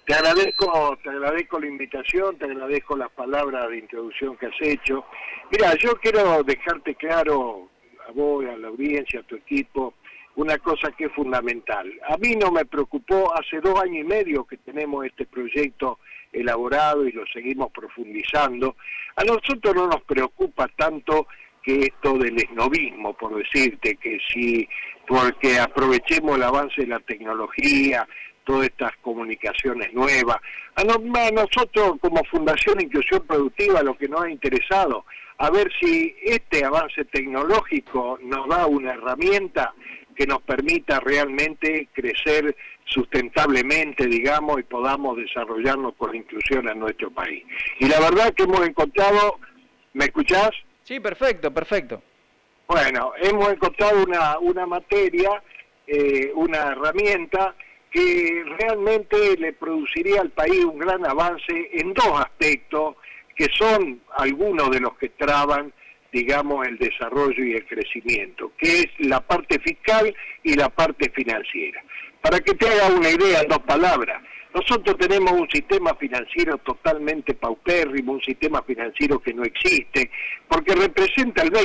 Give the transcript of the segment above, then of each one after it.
Te agradezco la invitación, te agradezco las palabras de introducción que has hecho. Mira, yo quiero dejarte claro a vos, a la audiencia, a tu equipo, una cosa que es fundamental. A mí no me preocupó, hace 2 años y medio que tenemos este proyecto elaborado y lo seguimos profundizando. A nosotros no nos preocupa tanto que esto del esnovismo, por decirte, que si, porque aprovechemos el avance de la tecnología, todas estas comunicaciones nuevas. A nosotros como Fundación Inclusión Productiva lo que nos ha interesado, a ver si este avance tecnológico nos da una herramienta que nos permita realmente crecer sustentablemente, digamos, y podamos desarrollarnos con inclusión en nuestro país. Y la verdad que hemos encontrado, ¿me escuchás? Sí, perfecto, perfecto. Bueno, hemos encontrado una materia, una herramienta que realmente le produciría al país un gran avance en 2 aspectos, que son algunos de los que traban, digamos, el desarrollo y el crecimiento, que es la parte fiscal y la parte financiera. Para que te haga una idea en 2 palabras, nosotros tenemos un sistema financiero totalmente paupérrimo, un sistema financiero que no existe, porque representa el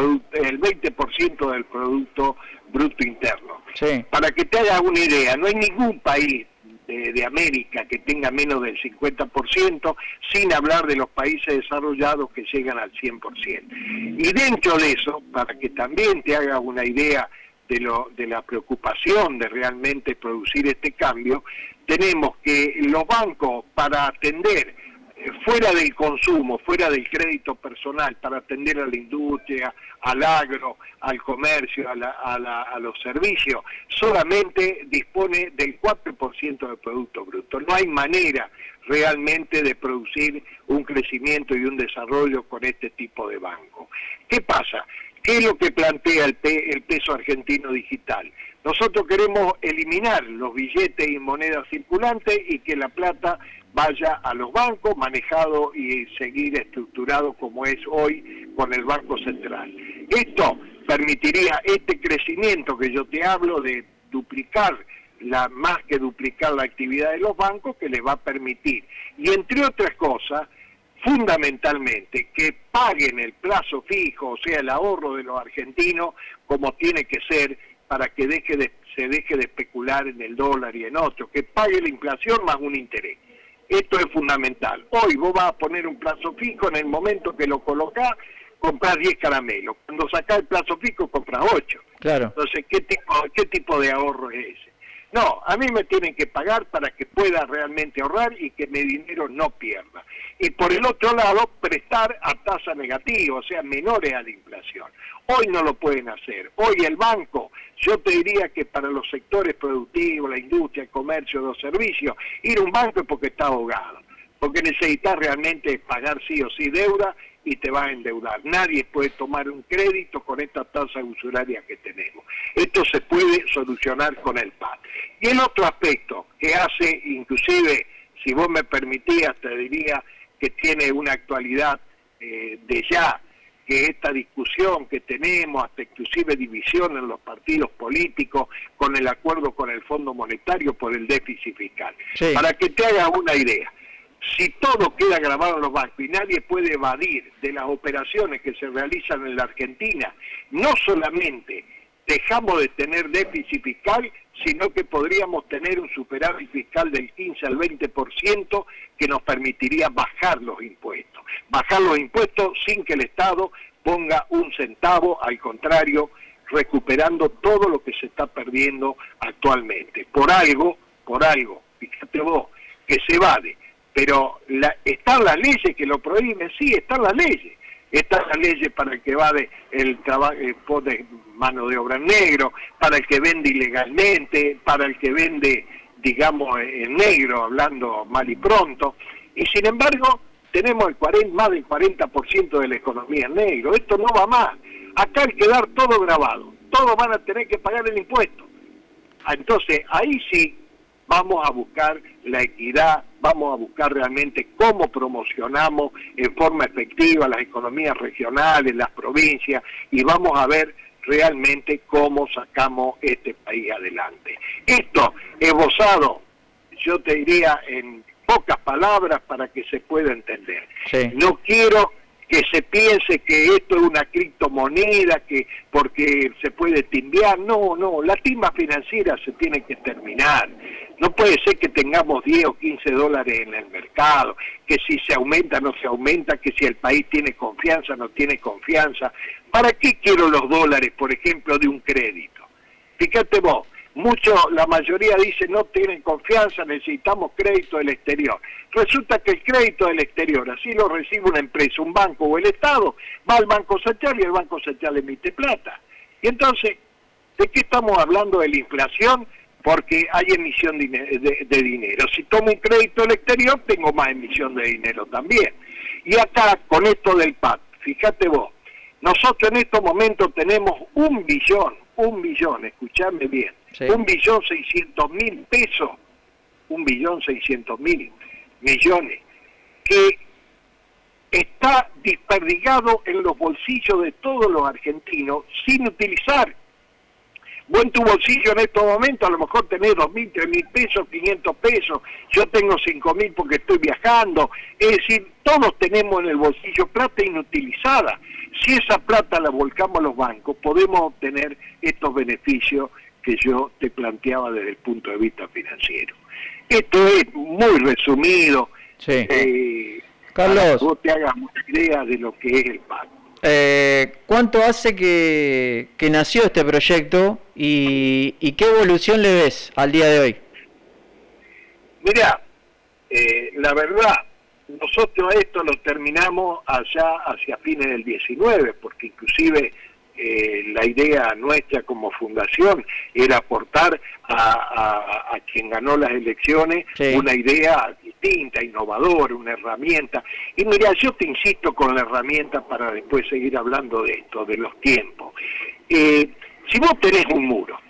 20% del Producto Bruto Interno. Sí. Para que te hagas una idea, no hay ningún país de América que tenga menos del 50%, sin hablar de los países desarrollados que llegan al 100%. Y dentro de eso, para que también te hagas una idea de la preocupación de realmente producir este cambio, tenemos que los bancos, para atender fuera del consumo, fuera del crédito personal, para atender a la industria, al agro, al comercio, a los servicios, solamente dispone del 4% del Producto Bruto. No hay manera realmente de producir un crecimiento y un desarrollo con este tipo de banco. ¿Qué pasa? ¿Qué es lo que plantea el peso argentino digital? Nosotros queremos eliminar los billetes y monedas circulantes y que la plata vaya a los bancos, manejado y seguir estructurado como es hoy con el Banco Central. Esto permitiría este crecimiento que yo te hablo de duplicar, más que duplicar la actividad de los bancos, que les va a permitir, y entre otras cosas, fundamentalmente, que paguen el plazo fijo, o sea, el ahorro de los argentinos, como tiene que ser, para que se deje de especular en el dólar y en otros, que pague la inflación más un interés. Esto es fundamental. Hoy vos vas a poner un plazo fijo, en el momento que lo colocás, comprás 10 caramelos. Cuando sacás el plazo fijo, compras 8. Claro. Entonces, ¿qué tipo de ahorro es ese? No, a mí me tienen que pagar para que pueda realmente ahorrar y que mi dinero no pierda. Y por el otro lado, prestar a tasa negativa, o sea, menores a la inflación. Hoy no lo pueden hacer. Hoy el banco, yo te diría que para los sectores productivos, la industria, el comercio, los servicios, ir a un banco es porque está ahogado, porque necesitas realmente pagar sí o sí deuda y te vas a endeudar. Nadie puede tomar un crédito con esta tasa usuraria que tenemos. Esto se puede solucionar con el PAD. Y el otro aspecto que hace, inclusive, si vos me permitías, te diría que tiene una actualidad de ya, que esta discusión que tenemos, hasta inclusive división en los partidos políticos, con el acuerdo con el Fondo Monetario por el déficit fiscal. Sí. Para que te hagas una idea, si todo queda grabado en los bancos y nadie puede evadir de las operaciones que se realizan en la Argentina, no solamente dejamos de tener déficit fiscal, sino que podríamos tener un superávit fiscal del 15 al 20% que nos permitiría bajar los impuestos. Bajar los impuestos sin que el Estado ponga un centavo, al contrario, recuperando todo lo que se está perdiendo actualmente. Por algo, fíjate vos, que se evade. Pero ¿están las leyes que lo prohíben? Sí, están las leyes. Están las leyes para el que evade el trabajo, pone mano de obra en negro, para el que vende ilegalmente, para el que vende, digamos, en negro, hablando mal y pronto. Y sin embargo, tenemos más del 40% de la economía en negro. Esto no va más. Acá hay que dar todo grabado. Todos van a tener que pagar el impuesto. Entonces, ahí sí vamos a buscar la equidad, vamos a buscar realmente cómo promocionamos en forma efectiva las economías regionales, las provincias, y vamos a ver realmente cómo sacamos este país adelante. Esto esbozado, yo te diría en pocas palabras para que se pueda entender. Sí. No quiero que se piense que esto es una criptomoneda, que porque se puede timbiar. No, la timba financiera se tiene que terminar. No puede ser que tengamos 10 o 15 dólares en el mercado, que si se aumenta no se aumenta, que si el país tiene confianza no tiene confianza. ¿Para qué quiero los dólares, por ejemplo, de un crédito? Fíjate vos, la mayoría dice no tienen confianza, necesitamos crédito del exterior. Resulta que el crédito del exterior, así lo recibe una empresa, un banco o el Estado, va al Banco Central y el Banco Central emite plata. Y entonces, ¿de qué estamos hablando de la inflación? Porque hay emisión de dinero. Si tomo un crédito del exterior, tengo más emisión de dinero también. Y acá, con esto del PAC, fíjate vos, nosotros en estos momentos tenemos 1 billón, escuchadme bien, Sí. 1.600.000 pesos, 1.600.000 millones, que está desperdigado en los bolsillos de todos los argentinos sin utilizar. Vos en tu bolsillo en estos momentos a lo mejor tenés 2.000, 3.000 pesos, 500 pesos, yo tengo 5.000 porque estoy viajando, es decir, todos tenemos en el bolsillo plata inutilizada. Si esa plata la volcamos a los bancos, podemos obtener estos beneficios que yo te planteaba desde el punto de vista financiero. Esto es muy resumido, Sí. para que Carlos, vos te hagas una idea de lo que es el PAC. ¿cuánto hace que nació este proyecto y qué evolución le ves al día de hoy? Mirá, la verdad, nosotros esto lo terminamos allá hacia fines del 19, porque inclusive la idea nuestra como fundación era aportar a quien ganó las elecciones Sí. una idea distinta, innovadora, una herramienta. Y mira, yo te insisto con la herramienta para después seguir hablando de esto, de los tiempos. Si vos tenés un muro,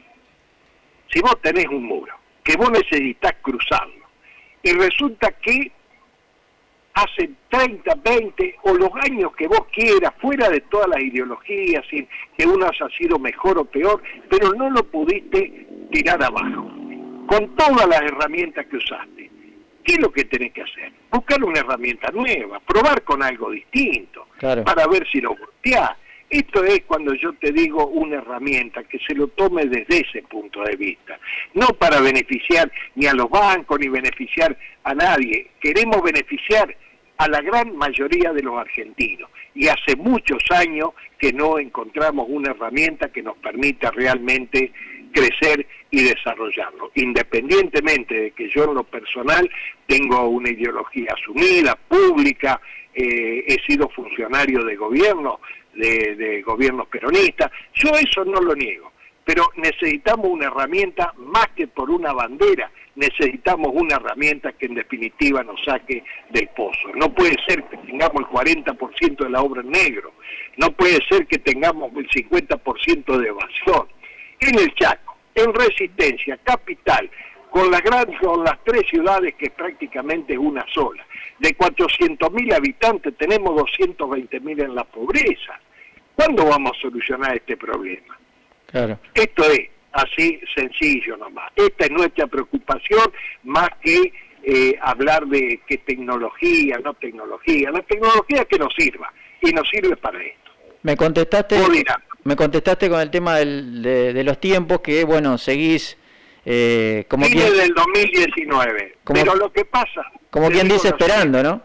que vos necesitas cruzarlo, y resulta que hace 30, 20 o los años que vos quieras, fuera de todas las ideologías, sin que uno haya sido mejor o peor, pero no lo pudiste tirar abajo, con todas las herramientas que usaste. ¿Qué es lo que tenés que hacer? Buscar una herramienta nueva, probar con algo distinto, Claro. para ver si lo volteás. Esto es cuando yo te digo una herramienta, que se lo tome desde ese punto de vista. No para beneficiar ni a los bancos, ni beneficiar a nadie. Queremos beneficiar a la gran mayoría de los argentinos. Y hace muchos años que no encontramos una herramienta que nos permita realmente crecer y desarrollarlo. Independientemente de que yo en lo personal tengo una ideología asumida, pública, he sido funcionario de gobierno, de gobiernos peronistas, yo eso no lo niego, pero necesitamos una herramienta más que por una bandera, necesitamos una herramienta que en definitiva nos saque del pozo. No puede ser que tengamos el 40% de la obra en negro, no puede ser que tengamos el 50% de evasión. En el Chaco, en Resistencia, Capital, con las 3 ciudades que prácticamente es una sola. De 400.000 habitantes tenemos 220.000 en la pobreza. ¿Cuándo vamos a solucionar este problema? Claro. Esto es así sencillo nomás. Esta es nuestra preocupación, más que hablar de qué tecnología, no tecnología. La tecnología que nos sirva, y nos sirve para esto. Me contestaste con el tema de los tiempos, que bueno, seguís como Fines quien, del 2019. Pero lo que pasa... como quien dice, esperando, ¿no?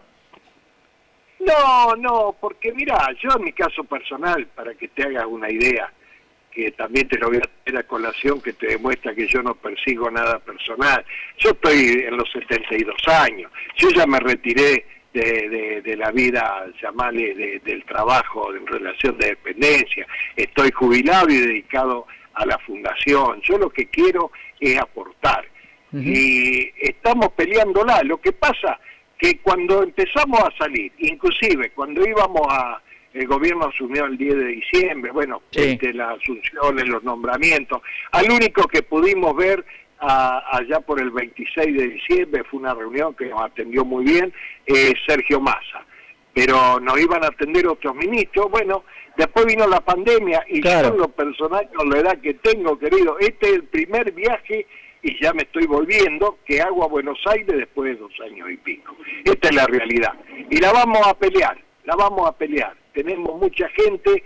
No, porque mira, yo en mi caso personal, para que te hagas una idea, que también te lo voy a tener a colación, que te demuestra que yo no persigo nada personal. Yo estoy en los 72 años, yo ya me retiré de la vida, llamarle, del trabajo en relación de dependencia, estoy jubilado y dedicado a la fundación. Yo lo que quiero es aportar. Y estamos peleándola. Lo que pasa que cuando empezamos a salir, inclusive cuando íbamos el gobierno asumió el 10 de diciembre, bueno, sí, las asunciones, los nombramientos, al único que pudimos ver allá por el 26 de diciembre, fue una reunión que nos atendió muy bien, Sergio Massa, pero nos iban a atender otros ministros. Bueno, después vino la pandemia y claro, yo en lo personal, con la edad que tengo, querido, este es el primer viaje y ya me estoy volviendo, que hago a Buenos Aires después de 2 años y pico. Esta es la realidad. Y la vamos a pelear, la vamos a pelear. Tenemos mucha gente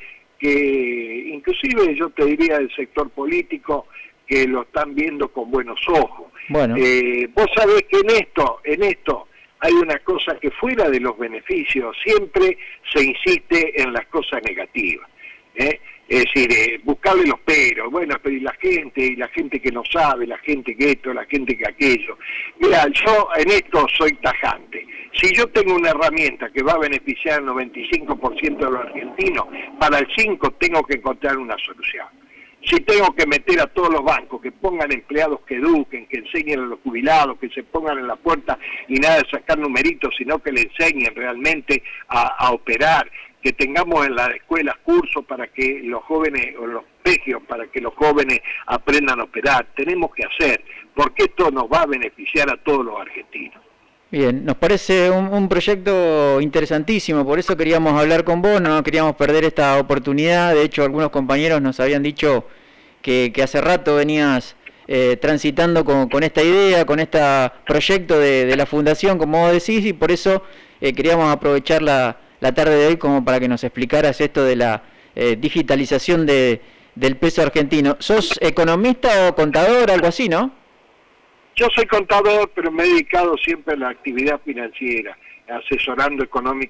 que, inclusive yo te diría del sector político, que lo están viendo con buenos ojos. Bueno. Vos sabés que en esto hay una cosa que fuera de los beneficios siempre se insiste en las cosas negativas. Es decir, buscarle los peros, bueno, pero y la gente que no sabe, la gente que esto, la gente que aquello. Mira, yo en esto soy tajante. Si yo tengo una herramienta que va a beneficiar al 95% de los argentinos, para el 5% tengo que encontrar una solución. Si tengo que meter a todos los bancos, que pongan empleados que eduquen, que enseñen a los jubilados, que se pongan en la puerta y nada de sacar numeritos, sino que le enseñen realmente a operar, que tengamos en las escuelas cursos para que los jóvenes, o los colegios, para que los jóvenes aprendan a operar. Tenemos que hacer, porque esto nos va a beneficiar a todos los argentinos. Bien, nos parece un proyecto interesantísimo, por eso queríamos hablar con vos, no queríamos perder esta oportunidad. De hecho, algunos compañeros nos habían dicho que hace rato venías transitando con esta idea, con este proyecto de la fundación, como vos decís, y por eso queríamos aprovechar la tarde de hoy como para que nos explicaras esto de la digitalización del peso argentino. ¿Sos economista o contador, algo así, no? Yo soy contador, pero me he dedicado siempre a la actividad financiera, asesorando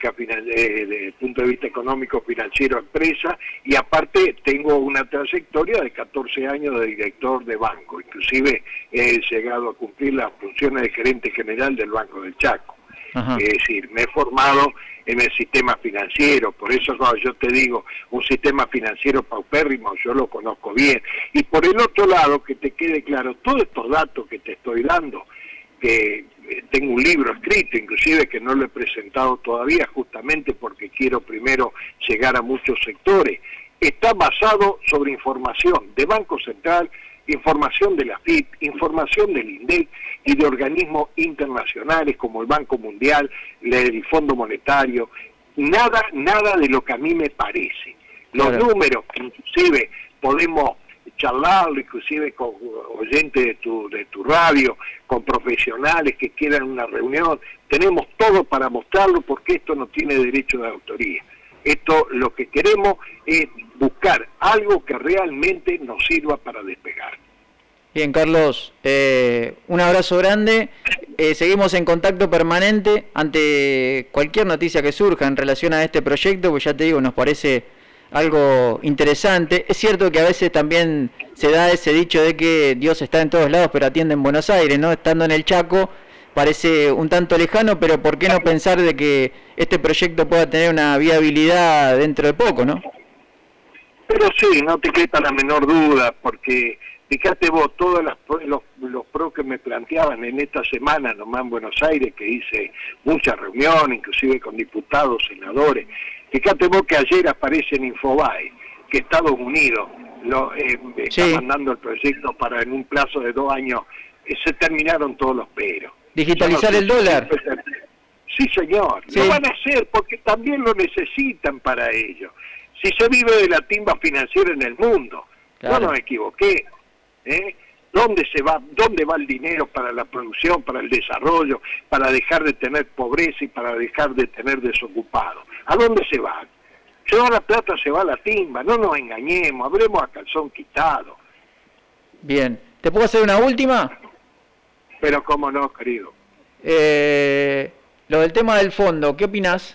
desde el punto de vista económico, financiero, a empresas, y aparte tengo una trayectoria de 14 años de director de banco, inclusive he llegado a cumplir las funciones de gerente general del Banco del Chaco. Ajá. Es decir, me he formado en el sistema financiero, por eso cuando yo te digo un sistema financiero paupérrimo, yo lo conozco bien. Y por el otro lado, que te quede claro, todos estos datos que te estoy dando, que tengo un libro escrito, inclusive que no lo he presentado todavía, justamente porque quiero primero llegar a muchos sectores, está basado sobre información de Banco Central, información de la FIP, información del INDEC y de organismos internacionales como el Banco Mundial, el Fondo Monetario, nada de lo que a mí me parece. Los números, inclusive podemos charlarlo, inclusive con oyentes de tu radio, con profesionales que quieran una reunión, tenemos todo para mostrarlo porque esto no tiene derecho de autoría. Esto lo que queremos es buscar algo que realmente nos sirva para despegar. Bien, Carlos, un abrazo grande, seguimos en contacto permanente ante cualquier noticia que surja en relación a este proyecto, pues ya te digo, nos parece algo interesante. Es cierto que a veces también se da ese dicho de que Dios está en todos lados pero atiende en Buenos Aires, ¿no? Estando en el Chaco parece un tanto lejano, pero ¿por qué no pensar de que este proyecto pueda tener una viabilidad dentro de poco, no? Pero sí, no te quepa la menor duda, porque fíjate vos, todos los pros que me planteaban en esta semana nomás en Buenos Aires, que hice muchas reuniones, inclusive con diputados, senadores, fíjate vos que ayer aparece en Infobae, que Estados Unidos está mandando el proyecto para en un plazo de 2 años, se terminaron todos los peros. ¿Digitalizar el dólar? Sí, señor, lo van a hacer porque también lo necesitan para ello. Si se vive de la timba financiera en el mundo, claro. No nos equivoqué. ¿Dónde va el dinero para la producción, para el desarrollo, para dejar de tener pobreza y para dejar de tener desocupados? ¿A dónde se va? Se va la plata, se va la timba, no nos engañemos, hablemos a calzón quitado. Bien, ¿te puedo hacer una última? Pero cómo no, querido. Lo del tema del fondo, ¿qué opinás?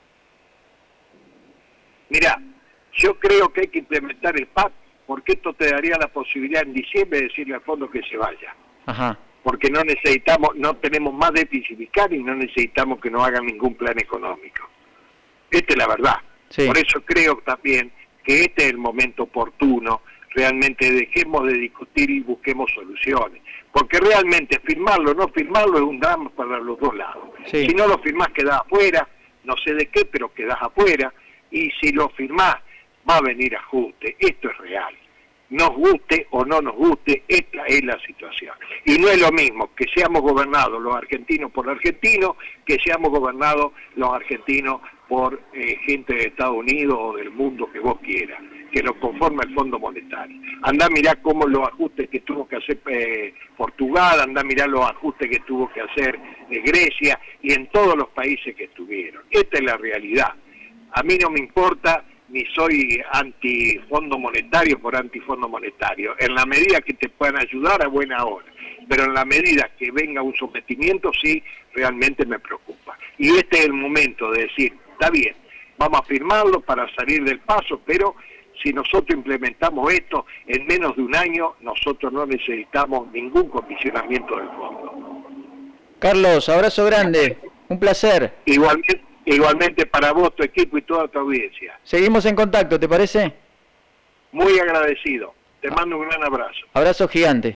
Mirá, yo creo que hay que implementar el PAC, porque esto te daría la posibilidad en diciembre de decirle al fondo que se vaya. Ajá. Porque no tenemos más déficit fiscal y no necesitamos que nos hagan ningún plan económico. Esta es la verdad. Sí. Por eso creo también que este es el momento oportuno, realmente dejemos de discutir y busquemos soluciones. Porque realmente firmarlo o no firmarlo es un drama para los dos lados. Sí. Si no lo firmás quedás afuera, no sé de qué, pero quedás afuera, y si lo firmás va a venir ajuste. Esto es real. Nos guste o no nos guste, esta es la situación. Y no es lo mismo que seamos gobernados los argentinos por argentinos, que seamos gobernados los argentinos por gente de Estados Unidos o del mundo que vos quieras. que lo conforma el Fondo Monetario. Andá a mirar cómo los ajustes que tuvo que hacer Portugal, andá a mirar los ajustes que tuvo que hacer Grecia y en todos los países que estuvieron. Esta es la realidad. A mí no me importa, ni soy anti-fondo monetario por anti-fondo monetario, en la medida que te puedan ayudar a buena hora, pero en la medida que venga un sometimiento sí, realmente me preocupa. Y este es el momento de decir, está bien, vamos a firmarlo para salir del paso, pero si nosotros implementamos esto, en menos de un año nosotros no necesitamos ningún condicionamiento del fondo. Carlos, abrazo grande, un placer. Igualmente para vos, tu equipo y toda tu audiencia. Seguimos en contacto, ¿te parece? Muy agradecido. Te mando un gran abrazo. Abrazo gigante.